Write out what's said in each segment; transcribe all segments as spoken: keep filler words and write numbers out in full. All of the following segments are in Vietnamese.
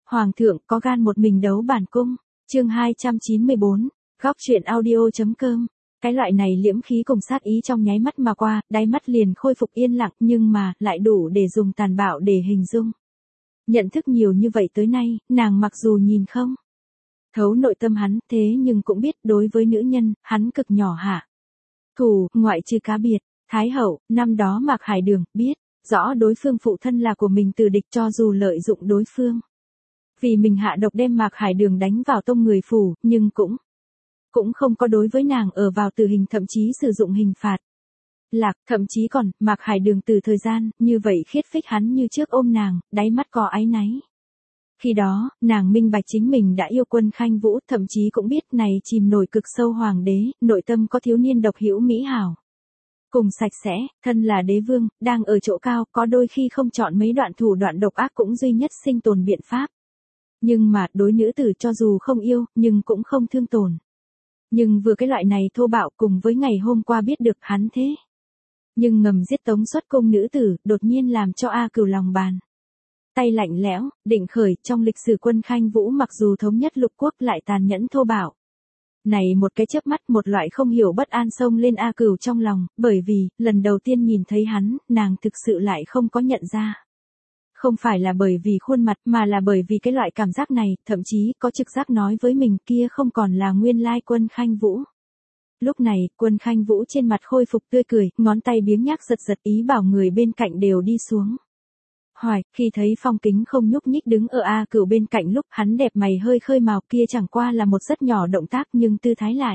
Hoàng thượng có gan một mình đấu bản cung. Chương hai trăm chín mươi bốn, góc truyện audio.com. Cái loại này liễm khí cùng sát ý trong nháy mắt mà qua, đáy mắt liền khôi phục yên lặng, nhưng mà lại đủ để dùng tàn bạo để hình dung. Nhận thức nhiều như vậy tới nay, nàng mặc dù nhìn không thấu nội tâm hắn, thế nhưng cũng biết đối với nữ nhân, hắn cực nhỏ hạ thủ, ngoại trừ cá biệt. Thái hậu, năm đó Mạc Hải Đường, biết rõ đối phương phụ thân là của mình từ địch, cho dù lợi dụng đối phương vì mình hạ độc đem Mạc Hải Đường đánh vào tông người phủ, nhưng cũng cũng không có đối với nàng ở vào tử hình, thậm chí sử dụng hình phạt lạc, thậm chí còn Mạc Hải Đường từ thời gian như vậy khiết phích hắn như trước ôm nàng, đáy mắt có áy náy. Khi đó, nàng minh bạch chính mình đã yêu Quân Khanh Vũ, thậm chí cũng biết này chìm nổi cực sâu hoàng đế, nội tâm có thiếu niên độc hữu mỹ hảo cùng sạch sẽ, thân là đế vương, đang ở chỗ cao, có đôi khi không chọn mấy đoạn thủ đoạn độc ác cũng duy nhất sinh tồn biện pháp. Nhưng mà, đối nữ tử cho dù không yêu, nhưng cũng không thương tổn. Nhưng vừa cái loại này thô bạo cùng với ngày hôm qua biết được hắn thế. Nhưng ngầm giết tống xuất cung nữ tử, đột nhiên làm cho A Cửu lòng bàn tay lạnh lẽo, định khởi. Trong lịch sử Quân Khanh Vũ mặc dù thống nhất lục quốc lại tàn nhẫn thô bạo. Này một cái chớp mắt, một loại không hiểu bất an xông lên A Cửu trong lòng, bởi vì, lần đầu tiên nhìn thấy hắn, nàng thực sự lại không có nhận ra. Không phải là bởi vì khuôn mặt, mà là bởi vì cái loại cảm giác này, thậm chí có trực giác nói với mình kia không còn là nguyên lai Quân Khanh Vũ. Lúc này, Quân Khanh Vũ trên mặt khôi phục tươi cười, ngón tay biếng nhác giật giật ý bảo người bên cạnh đều đi xuống. Hoài, khi thấy Phong Kính không nhúc nhích đứng ở A Cửu bên cạnh lúc hắn đẹp mày hơi khơi màu, kia chẳng qua là một rất nhỏ động tác nhưng tư thái lại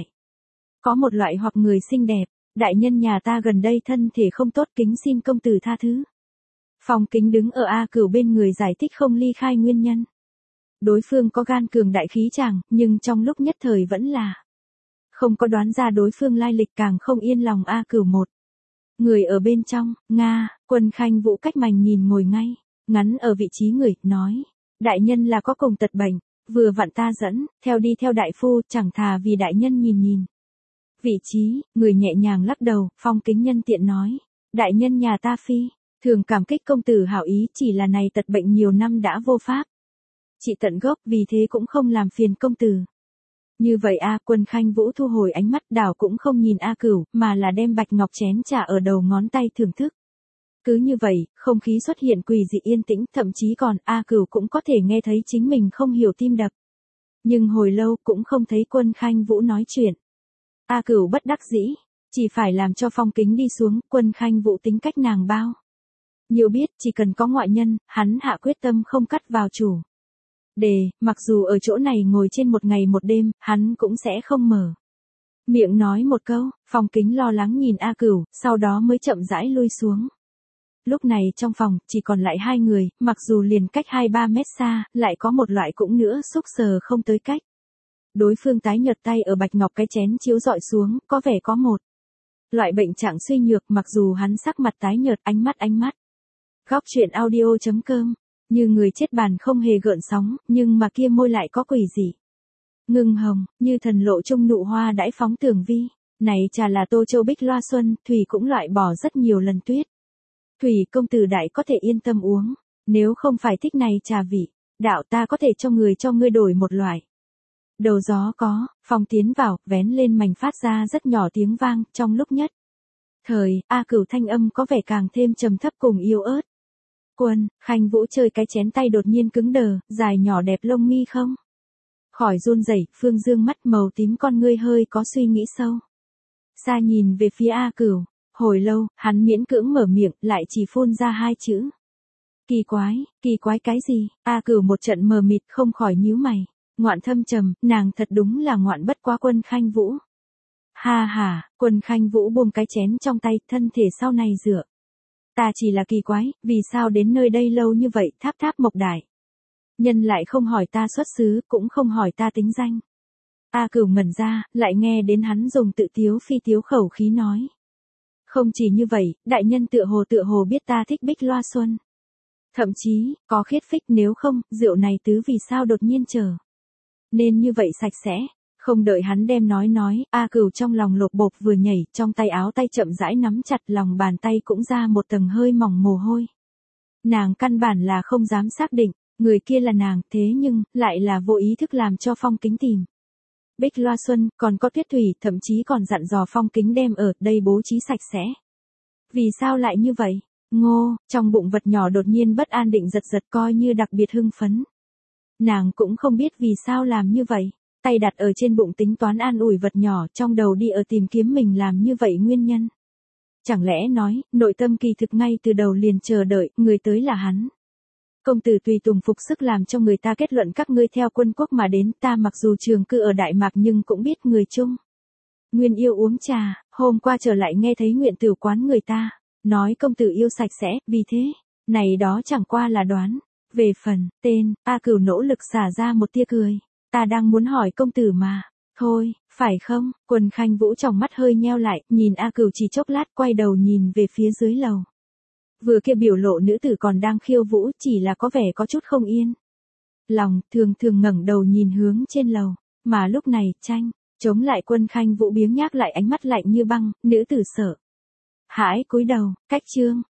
có một loại hoặc người xinh đẹp. Đại nhân nhà ta gần đây thân thể không tốt, kính xin công tử tha thứ. Phong Kính đứng ở A Cửu bên người giải thích không ly khai nguyên nhân. Đối phương có gan cường đại khí chàng, nhưng trong lúc nhất thời vẫn là không có đoán ra đối phương lai lịch, càng không yên lòng A Cửu một người ở bên trong. Nga, Quân Khanh Vũ cách mảnh nhìn ngồi ngay ngắn ở vị trí người, nói: đại nhân là có cùng tật bệnh, vừa vặn ta dẫn theo đi theo đại phu, chẳng thà vì đại nhân nhìn nhìn vị trí. Người nhẹ nhàng lắc đầu. Phong Kính nhân tiện nói: đại nhân nhà ta phi thường cảm kích công tử hảo ý, chỉ là này tật bệnh nhiều năm đã vô pháp trị tận gốc, vì thế cũng không làm phiền công tử. Như vậy a Quân Khanh Vũ thu hồi ánh mắt, đảo cũng không nhìn A Cửu, mà là đem bạch ngọc chén trà ở đầu ngón tay thưởng thức. Cứ như vậy, không khí xuất hiện quỷ dị yên tĩnh, thậm chí còn A Cửu cũng có thể nghe thấy chính mình không hiểu tim đập. Nhưng hồi lâu cũng không thấy Quân Khanh Vũ nói chuyện. A Cửu bất đắc dĩ, chỉ phải làm cho Phong Kính đi xuống. Quân Khanh Vũ tính cách nàng bao nhiều biết, chỉ cần có ngoại nhân, hắn hạ quyết tâm không cắt vào chủ đề, mặc dù ở chỗ này ngồi trên một ngày một đêm, hắn cũng sẽ không mở miệng nói một câu. Phong Kính lo lắng nhìn A Cửu, sau đó mới chậm rãi lui xuống. Lúc này trong phòng, chỉ còn lại hai người, mặc dù liền cách hai ba mét xa, lại có một loại cũng nữa xúc sờ không tới cách. Đối phương tái nhợt tay ở bạch ngọc cái chén chiếu dọi xuống, có vẻ có một loại bệnh trạng suy nhược, mặc dù hắn sắc mặt tái nhợt, ánh mắt ánh mắt. Góc truyện audio.com. Như người chết bàn không hề gợn sóng, nhưng mà kia môi lại có quỷ dị ngưng hồng, như thần lộ trung nụ hoa đãi phóng tường vi. Này trà là Tô Châu Bích Loa Xuân, Thủy cũng loại bỏ rất nhiều lần tuyết. Thủy công tử đại có thể yên tâm uống, nếu không phải thích này trà vị, đạo ta có thể cho người cho ngươi đổi một loại. Đầu gió có, Phong tiến vào, vén lên mảnh phát ra rất nhỏ tiếng vang, trong lúc nhất thời, A Cửu thanh âm có vẻ càng thêm trầm thấp cùng yếu ớt. Quân Khanh Vũ chơi cái chén tay đột nhiên cứng đờ, dài nhỏ đẹp lông mi không khỏi run rẩy, phương dương mắt màu tím con ngươi hơi có suy nghĩ sâu xa nhìn về phía A Cửu. Hồi lâu, hắn miễn cưỡng mở miệng, lại chỉ phun ra hai chữ: kỳ quái. Kỳ quái cái gì? A Cửu một trận mờ mịt, không khỏi nhíu mày. Ngoạn thâm trầm, nàng thật đúng là ngoạn bất quá Quân Khanh Vũ. Ha ha, Quân Khanh Vũ buông cái chén trong tay, thân thể sau này dựa. Ta chỉ là kỳ quái, vì sao đến nơi đây lâu như vậy, Tháp Tháp Mộc Đại nhân lại không hỏi ta xuất xứ, cũng không hỏi ta tính danh. A Cửu ngẩn ra, lại nghe đến hắn dùng tự tiếu phi tiếu khẩu khí nói: không chỉ như vậy, đại nhân tựa hồ tựa hồ biết ta thích Bích Loa Xuân. Thậm chí, có khiết phích, nếu không, rượu này tứ vì sao đột nhiên trở nên như vậy sạch sẽ. Không đợi hắn đem nói nói, A Cửu trong lòng lột bột vừa nhảy, trong tay áo tay chậm rãi nắm chặt, lòng bàn tay cũng ra một tầng hơi mỏng mồ hôi. Nàng căn bản là không dám xác định, Người kia là nàng, thế nhưng, lại là vô ý thức làm cho Phong Kính tìm. Bích loa xuân, còn có Tuyết Thủy, thậm chí còn dặn dò Phong Kính đem ở đây bố trí sạch sẽ. Vì sao lại như vậy? Ngô, trong bụng vật nhỏ đột nhiên bất an định giật giật coi như đặc biệt hưng phấn. Nàng cũng không biết vì sao làm như vậy, tay đặt ở trên bụng tính toán an ủi vật nhỏ, trong đầu đi ở tìm kiếm mình làm như vậy nguyên nhân. Chẳng lẽ nói, nội tâm kỳ thực ngay từ đầu liền chờ đợi, người tới là hắn. Công tử tùy tùng phục sức làm cho người ta kết luận các ngươi theo quân quốc mà đến, ta mặc dù trường cư ở Đại Mạc nhưng cũng biết người chung. Nguyên yêu uống trà, hôm qua trở lại nghe thấy nguyện tử quán người ta, nói công tử yêu sạch sẽ, vì thế, này đó chẳng qua là đoán. Về phần, tên, A Cửu nỗ lực xả ra một tia cười, ta đang muốn hỏi công tử mà, thôi, phải không, Quần Khanh Vũ trong mắt hơi nheo lại, nhìn A Cửu chỉ chốc lát quay đầu nhìn về phía dưới lầu. Vừa kia biểu lộ nữ tử còn đang khiêu vũ, chỉ là có vẻ có chút không yên. Lòng, thường thường ngẩng đầu nhìn hướng trên lầu, mà lúc này, tranh, chống lại Quân Khanh Vũ biếng nhác lại ánh mắt lạnh như băng, nữ tử sợ hãi cúi đầu, cách chương.